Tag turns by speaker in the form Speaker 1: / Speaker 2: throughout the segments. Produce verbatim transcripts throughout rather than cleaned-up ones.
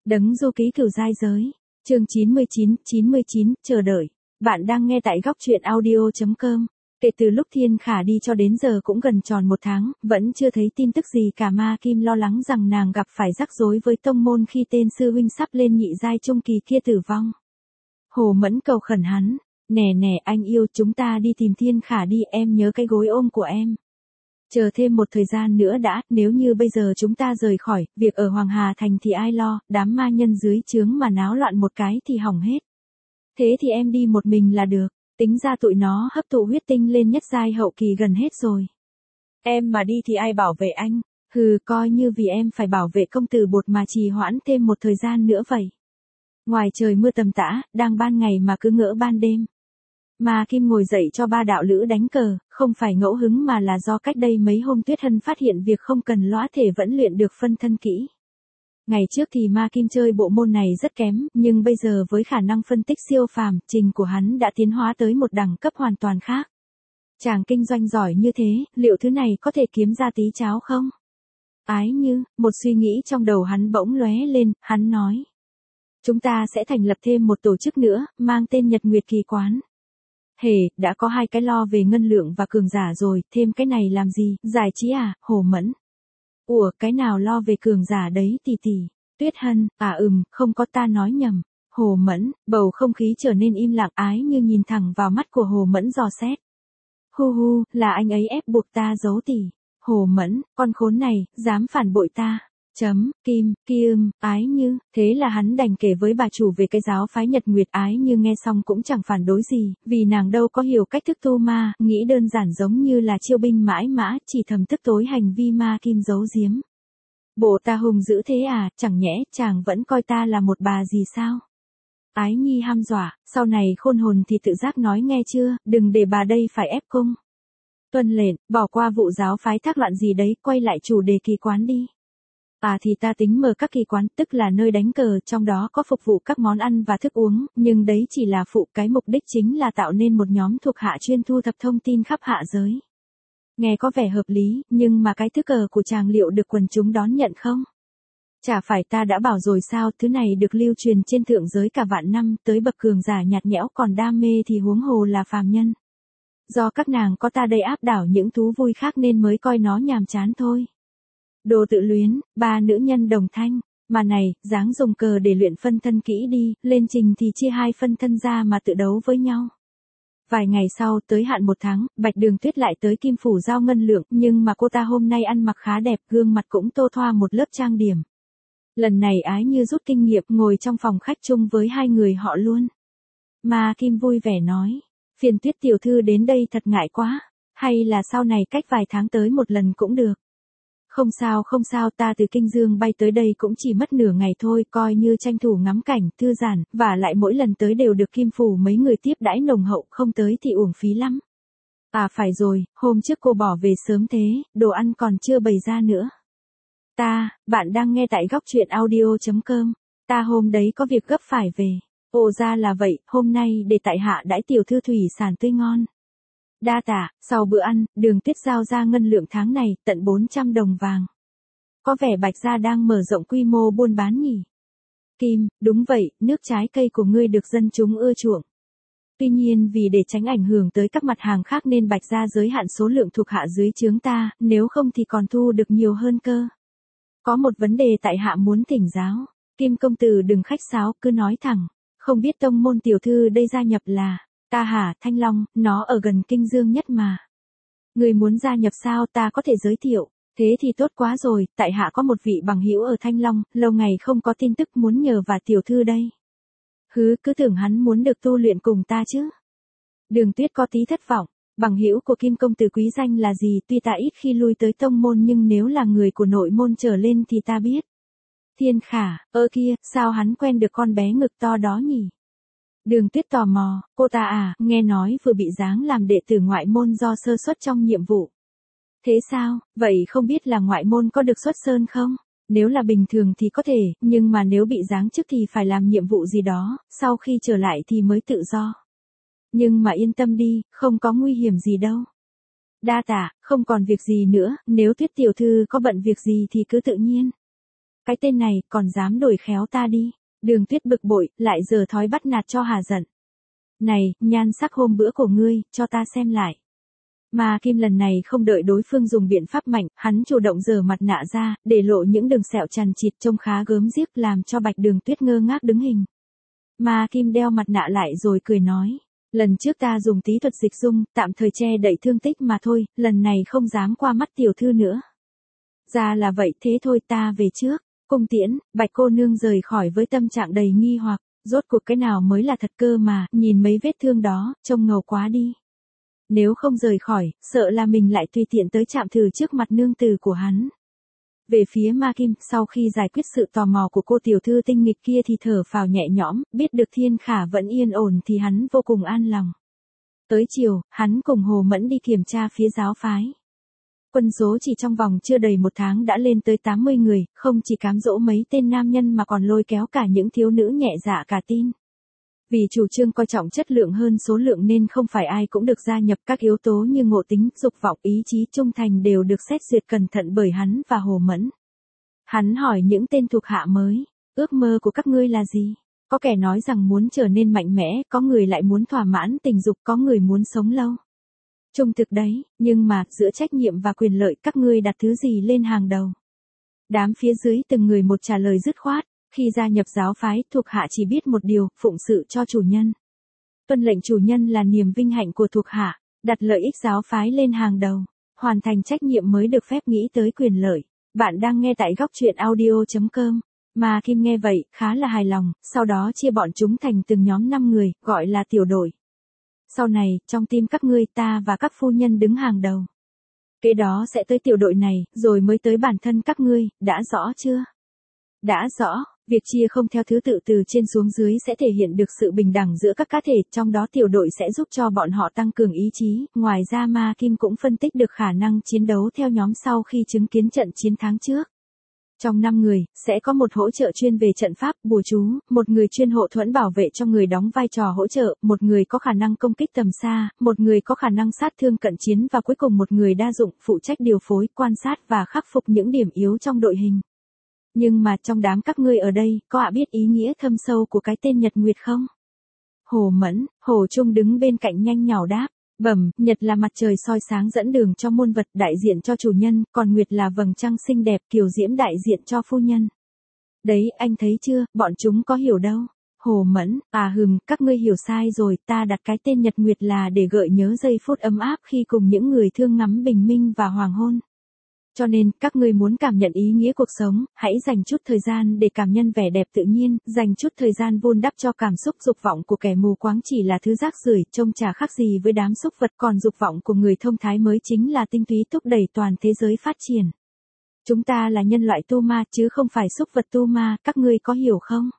Speaker 1: Đấng du ký cửu giai giới. Chương chín mươi chín, chín mươi chín, chờ đợi. Bạn đang nghe tại góc truyện audio chấm com. Kể từ lúc Thiên Khả đi cho đến giờ cũng gần tròn một tháng, vẫn chưa thấy tin tức gì cả. Ma Kim lo lắng rằng nàng gặp phải rắc rối với tông môn khi tên sư huynh sắp lên nhị giai trung kỳ kia tử vong. Hồ Mẫn cầu khẩn hắn, nè nè anh yêu, chúng ta đi tìm Thiên Khả đi, em nhớ cái gối ôm của em. Chờ thêm một thời gian nữa đã, nếu như bây giờ chúng ta rời khỏi, việc ở Hoàng Hà Thành thì ai lo, đám ma nhân dưới trướng mà náo loạn một cái thì hỏng hết. Thế thì em đi một mình là được, tính ra tụi nó hấp thụ huyết tinh lên nhất giai hậu kỳ gần hết rồi. Em mà đi thì ai bảo vệ anh, hừ, coi như vì em phải bảo vệ công tử Bột mà trì hoãn thêm một thời gian nữa vậy. Ngoài trời mưa tầm tã, đang ban ngày mà cứ ngỡ ban đêm. Ma Kim ngồi dậy cho ba đạo lữ đánh cờ, không phải ngẫu hứng mà là do cách đây mấy hôm Tuyết Hân phát hiện việc không cần lõa thể vẫn luyện được phân thân kỹ. Ngày trước thì Ma Kim chơi bộ môn này rất kém, nhưng bây giờ với khả năng phân tích siêu phàm, trình của hắn đã tiến hóa tới một đẳng cấp hoàn toàn khác. Chàng kinh doanh giỏi như thế, liệu thứ này có thể kiếm ra tí cháo không? Ái Như, một suy nghĩ trong đầu hắn bỗng lóe lên, hắn nói. Chúng ta sẽ thành lập thêm một tổ chức nữa, mang tên Nhật Nguyệt Kỳ Quán. Hề, đã có hai cái lo về ngân lượng và cường giả rồi, thêm cái này làm gì, giải trí à, Hồ Mẫn. Ủa, cái nào lo về cường giả đấy tỷ tỷ, Tuyết Hân, à ừm, không có, ta nói nhầm. Hồ Mẫn, bầu không khí trở nên im lặng. Ái Như nhìn thẳng vào mắt của Hồ Mẫn dò xét. Hu hu, là anh ấy ép buộc ta giấu tỷ. Hồ Mẫn, con khốn này, dám phản bội ta. Chấm, Kim, Kim, Ái Như, thế là hắn đành kể với bà chủ về cái giáo phái Nhật Nguyệt. Ái Như nghe xong cũng chẳng phản đối gì, vì nàng đâu có hiểu cách thức tu ma, nghĩ đơn giản giống như là chiêu binh mãi mã, chỉ thầm tức tối hành vi Ma Kim giấu giếm. Bộ ta hùng dữ thế à, chẳng nhẽ chàng vẫn coi ta là một bà gì sao? Ái Nhi ham dọa, sau này khôn hồn thì tự giác nói nghe chưa, đừng để bà đây phải ép cung. Tuân lệnh, bỏ qua vụ giáo phái thác loạn gì đấy, quay lại chủ đề kỳ quán đi. À thì ta tính mở các kỳ quán, tức là nơi đánh cờ, trong đó có phục vụ các món ăn và thức uống, nhưng đấy chỉ là phụ, cái mục đích chính là tạo nên một nhóm thuộc hạ chuyên thu thập thông tin khắp hạ giới. Nghe có vẻ hợp lý, nhưng mà cái thứ cờ của chàng liệu được quần chúng đón nhận không? Chả phải ta đã bảo rồi sao, thứ này được lưu truyền trên thượng giới cả vạn năm, tới bậc cường giả nhạt nhẽo còn đam mê thì huống hồ là phàm nhân. Do các nàng có ta đây áp đảo những thú vui khác nên mới coi nó nhàm chán thôi. Đồ tự luyến, ba nữ nhân đồng thanh, mà này, dáng dùng cờ để luyện phân thân kỹ đi, lên trình thì chia hai phân thân ra mà tự đấu với nhau. Vài ngày sau, tới hạn một tháng, Bạch Đường Tuyết lại tới Kim Phủ giao ngân lượng, nhưng mà cô ta hôm nay ăn mặc khá đẹp, gương mặt cũng tô thoa một lớp trang điểm. Lần này Ái Như rút kinh nghiệm, ngồi trong phòng khách chung với hai người họ luôn. Ma Kim vui vẻ nói, phiền Tuyết tiểu thư đến đây thật ngại quá, hay là sau này cách vài tháng tới một lần cũng được. Không sao không sao, ta từ Kinh Dương bay tới đây cũng chỉ mất nửa ngày thôi, coi như tranh thủ ngắm cảnh, thư giãn, và lại mỗi lần tới đều được Kim Phủ mấy người tiếp đãi nồng hậu, không tới thì uổng phí lắm. À phải rồi, hôm trước cô bỏ về sớm thế, đồ ăn còn chưa bày ra nữa. Ta, bạn đang nghe tại góc truyện audio chấm com, ta hôm đấy có việc gấp phải về. Ồ ra là vậy, hôm nay để tại hạ đãi tiểu thư thủy sản tươi ngon. Đa tạ, sau bữa ăn, Đường Tuyết giao ra ngân lượng tháng này, tận bốn trăm đồng vàng. Có vẻ Bạch gia đang mở rộng quy mô buôn bán nhỉ? Kim, đúng vậy, nước trái cây của ngươi được dân chúng ưa chuộng. Tuy nhiên vì để tránh ảnh hưởng tới các mặt hàng khác nên Bạch gia giới hạn số lượng thuộc hạ dưới trướng ta, nếu không thì còn thu được nhiều hơn cơ. Có một vấn đề tại hạ muốn thỉnh giáo. Kim công tử đừng khách sáo, cứ nói thẳng. Không biết tông môn tiểu thư đây gia nhập là... Ta hả, Thanh Long, nó ở gần Kinh Dương nhất mà. Người muốn gia nhập sao, ta có thể giới thiệu. Thế thì tốt quá rồi, tại hạ có một vị bằng hữu ở Thanh Long, lâu ngày không có tin tức muốn nhờ và tiểu thư đây. Hứ, cứ tưởng hắn muốn được tu luyện cùng ta chứ. Đường Tuyết có tí thất vọng, bằng hữu của Kim công tử quý danh là gì, tuy ta ít khi lui tới tông môn nhưng nếu là người của nội môn trở lên thì ta biết. Thiên Khả, ơ kia, sao hắn quen được con bé ngực to đó nhỉ? Đường Tuyết tò mò, cô ta à, nghe nói vừa bị giáng làm đệ tử ngoại môn do sơ suất trong nhiệm vụ. Thế sao, vậy không biết là ngoại môn có được xuất sơn không? Nếu là bình thường thì có thể, nhưng mà nếu bị giáng chức thì phải làm nhiệm vụ gì đó, sau khi trở lại thì mới tự do. Nhưng mà yên tâm đi, không có nguy hiểm gì đâu. Đa tạ, không còn việc gì nữa, nếu Tuyết tiểu thư có bận việc gì thì cứ tự nhiên. Cái tên này còn dám đổi khéo ta đi. Đường Tuyết bực bội, lại giờ thói bắt nạt cho hà giận. Này, nhan sắc hôm bữa của ngươi, cho ta xem lại. Mà Kim lần này không đợi đối phương dùng biện pháp mạnh, hắn chủ động giở mặt nạ ra, để lộ những đường sẹo chằn chịt trông khá gớm ghiếc làm cho Bạch Đường Tuyết ngơ ngác đứng hình. Mà Kim đeo mặt nạ lại rồi cười nói, lần trước ta dùng tí thuật dịch dung, tạm thời che đậy thương tích mà thôi, lần này không dám qua mắt tiểu thư nữa. Ra là vậy, thế thôi ta về trước. Cung tiễn, Bạch cô nương rời khỏi với tâm trạng đầy nghi hoặc, rốt cuộc cái nào mới là thật cơ mà, nhìn mấy vết thương đó, trông ngầu quá đi. Nếu không rời khỏi, sợ là mình lại tùy tiện tới chạm thử trước mặt nương tử của hắn. Về phía Ma Kim, sau khi giải quyết sự tò mò của cô tiểu thư tinh nghịch kia thì thở phào nhẹ nhõm, biết được Thiên Khả vẫn yên ổn thì hắn vô cùng an lòng. Tới chiều, hắn cùng Hồ Mẫn đi kiểm tra phía giáo phái. Quân số chỉ trong vòng chưa đầy một tháng đã lên tới tám mươi người, không chỉ cám dỗ mấy tên nam nhân mà còn lôi kéo cả những thiếu nữ nhẹ dạ cả tin. Vì chủ trương coi trọng chất lượng hơn số lượng nên không phải ai cũng được gia nhập, các yếu tố như ngộ tính, dục vọng, ý chí, trung thành đều được xét duyệt cẩn thận bởi hắn và Hồ Mẫn. Hắn hỏi những tên thuộc hạ mới, ước mơ của các ngươi là gì? Có kẻ nói rằng muốn trở nên mạnh mẽ, có người lại muốn thỏa mãn tình dục, có người muốn sống lâu. Trung thực đấy, nhưng mà, giữa trách nhiệm và quyền lợi các ngươi đặt thứ gì lên hàng đầu? Đám phía dưới từng người một trả lời dứt khoát, khi gia nhập giáo phái, thuộc hạ chỉ biết một điều, phụng sự cho chủ nhân. Tuân lệnh chủ nhân là niềm vinh hạnh của thuộc hạ, đặt lợi ích giáo phái lên hàng đầu, hoàn thành trách nhiệm mới được phép nghĩ tới quyền lợi. Bạn đang nghe tại góc truyện audio chấm com. Mà Kim nghe vậy, khá là hài lòng, sau đó chia bọn chúng thành từng nhóm năm người, gọi là tiểu đội. Sau này, trong team các ngươi ta và các phu nhân đứng hàng đầu. Kế đó sẽ tới tiểu đội này, rồi mới tới bản thân các ngươi, đã rõ chưa? Đã rõ, việc chia không theo thứ tự từ trên xuống dưới sẽ thể hiện được sự bình đẳng giữa các cá thể, trong đó tiểu đội sẽ giúp cho bọn họ tăng cường ý chí, ngoài ra Ma Kim cũng phân tích được khả năng chiến đấu theo nhóm sau khi chứng kiến trận chiến tháng trước. Trong năm người, sẽ có một hỗ trợ chuyên về trận pháp, bùa chú, một người chuyên hộ thuẫn bảo vệ cho người đóng vai trò hỗ trợ, một người có khả năng công kích tầm xa, một người có khả năng sát thương cận chiến và cuối cùng một người đa dụng, phụ trách điều phối, quan sát và khắc phục những điểm yếu trong đội hình. Nhưng mà trong đám các ngươi ở đây, có ạ biết ý nghĩa thâm sâu của cái tên Nhật Nguyệt không? Hồ Mẫn, Hồ Trung đứng bên cạnh nhanh nhảu đáp. Bẩm, Nhật là mặt trời soi sáng dẫn đường cho muôn vật, đại diện cho chủ nhân, còn Nguyệt là vầng trăng xinh đẹp, kiều diễm đại diện cho phu nhân. Đấy, anh thấy chưa, bọn chúng có hiểu đâu. Hồ Mẫn, à hừm, các ngươi hiểu sai rồi, ta đặt cái tên Nhật Nguyệt là để gợi nhớ giây phút ấm áp khi cùng những người thương ngắm bình minh và hoàng hôn. Cho nên, các ngươi muốn cảm nhận ý nghĩa cuộc sống, hãy dành chút thời gian để cảm nhận vẻ đẹp tự nhiên, dành chút thời gian vun đắp cho cảm xúc. Dục vọng của kẻ mù quáng chỉ là thứ rác rưởi, trông chả khác gì với đám súc vật, còn dục vọng của người thông thái mới chính là tinh túy thúc đẩy toàn thế giới phát triển. Chúng ta là nhân loại tu ma, chứ không phải súc vật tu ma, các ngươi có hiểu không?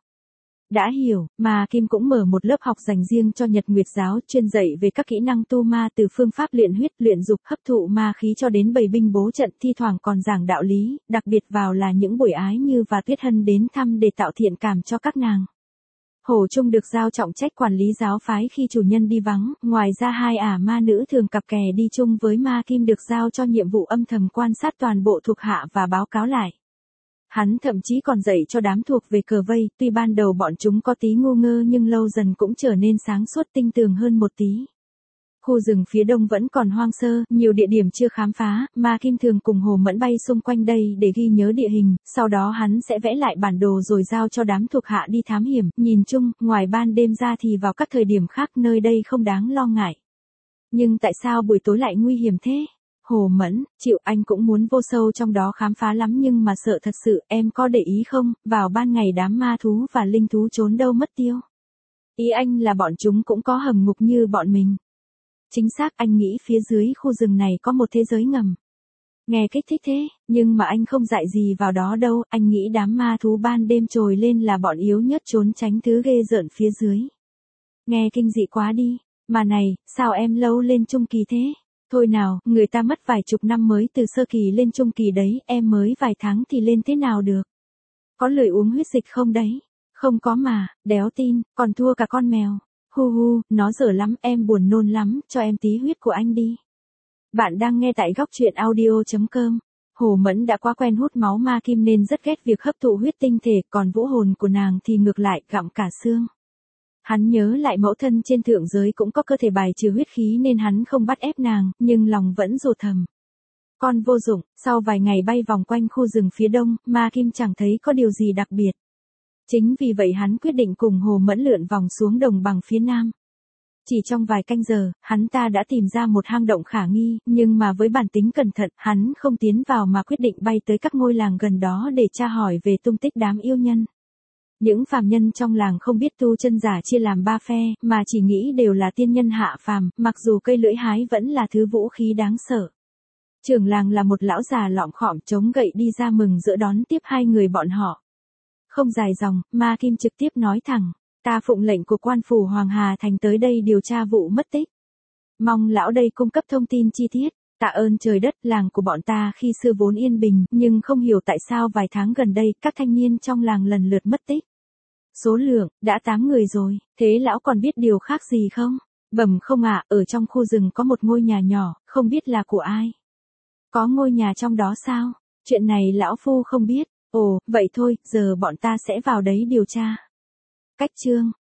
Speaker 1: Đã hiểu, mà Kim cũng mở một lớp học dành riêng cho Nhật Nguyệt giáo, chuyên dạy về các kỹ năng tu ma từ phương pháp luyện huyết, luyện dục, hấp thụ ma khí cho đến bày binh bố trận, thi thoảng còn giảng đạo lý, đặc biệt vào là những buổi Ái Như và Tuyết Hân đến thăm để tạo thiện cảm cho các nàng. Hồ Trung được giao trọng trách quản lý giáo phái khi chủ nhân đi vắng, ngoài ra hai ả ma nữ thường cặp kè đi chung với Ma Kim được giao cho nhiệm vụ âm thầm quan sát toàn bộ thuộc hạ và báo cáo lại. Hắn thậm chí còn dạy cho đám thuộc về cờ vây, tuy ban đầu bọn chúng có tí ngu ngơ nhưng lâu dần cũng trở nên sáng suốt tinh tường hơn một tí. Khu rừng phía đông vẫn còn hoang sơ, nhiều địa điểm chưa khám phá, Ma Kim thường cùng Hồ Mẫn bay xung quanh đây để ghi nhớ địa hình, sau đó hắn sẽ vẽ lại bản đồ rồi giao cho đám thuộc hạ đi thám hiểm, nhìn chung, ngoài ban đêm ra thì vào các thời điểm khác nơi đây không đáng lo ngại. Nhưng tại sao buổi tối lại nguy hiểm thế? Hồ Mẫn, chịu, anh cũng muốn vô sâu trong đó khám phá lắm nhưng mà sợ thật sự, em có để ý không, vào ban ngày đám ma thú và linh thú trốn đâu mất tiêu. Ý anh là bọn chúng cũng có hầm ngục như bọn mình. Chính xác, anh nghĩ phía dưới khu rừng này có một thế giới ngầm. Nghe kích thích thế, nhưng mà anh không dạy gì vào đó đâu, anh nghĩ đám ma thú ban đêm trồi lên là bọn yếu nhất trốn tránh thứ ghê rợn phía dưới. Nghe kinh dị quá đi, mà này, sao em lâu lên trung kỳ thế? Thôi nào, người ta mất vài chục năm mới từ sơ kỳ lên trung kỳ đấy, em mới vài tháng thì lên thế nào được? Có lười uống huyết dịch không đấy? Không có mà, đéo tin, còn thua cả con mèo. Hu hu, nó dở lắm, em buồn nôn lắm, cho em tí huyết của anh đi. Bạn đang nghe tại góc truyện audio chấm com. Hồ Mẫn đã quá quen hút máu ma kim nên rất ghét việc hấp thụ huyết tinh thể, còn vũ hồn của nàng thì ngược lại gặm cả xương. Hắn nhớ lại mẫu thân trên thượng giới cũng có cơ thể bài trừ huyết khí nên hắn không bắt ép nàng, nhưng lòng vẫn rụt thầm. Con vô dụng. Sau vài ngày bay vòng quanh khu rừng phía đông, ma kim chẳng thấy có điều gì đặc biệt. Chính vì vậy hắn quyết định cùng Hồ Mẫn lượn vòng xuống đồng bằng phía nam. Chỉ trong vài canh giờ, hắn ta đã tìm ra một hang động khả nghi, nhưng mà với bản tính cẩn thận, hắn không tiến vào mà quyết định bay tới các ngôi làng gần đó để tra hỏi về tung tích đám yêu nhân. Những phàm nhân trong làng không biết tu chân giả chia làm ba phe, mà chỉ nghĩ đều là tiên nhân hạ phàm, mặc dù cây lưỡi hái vẫn là thứ vũ khí đáng sợ. Trưởng làng là một lão già lọm khọm chống gậy đi ra mừng rỡ đón tiếp hai người bọn họ. Không dài dòng, ma kim trực tiếp nói thẳng, ta phụng lệnh của quan phủ Hoàng Hà Thành tới đây điều tra vụ mất tích. Mong lão đây cung cấp thông tin chi tiết. Tạ ơn trời đất, làng của bọn ta khi xưa vốn yên bình, nhưng không hiểu tại sao vài tháng gần đây các thanh niên trong làng lần lượt mất tích. Số lượng, đã tám người rồi, thế lão còn biết điều khác gì không? Bẩm không ạ, ở trong khu rừng có một ngôi nhà nhỏ, không biết là của ai. Có ngôi nhà trong đó sao? Chuyện này lão phu không biết. Ồ, vậy thôi, giờ bọn ta sẽ vào đấy điều tra. Cách chương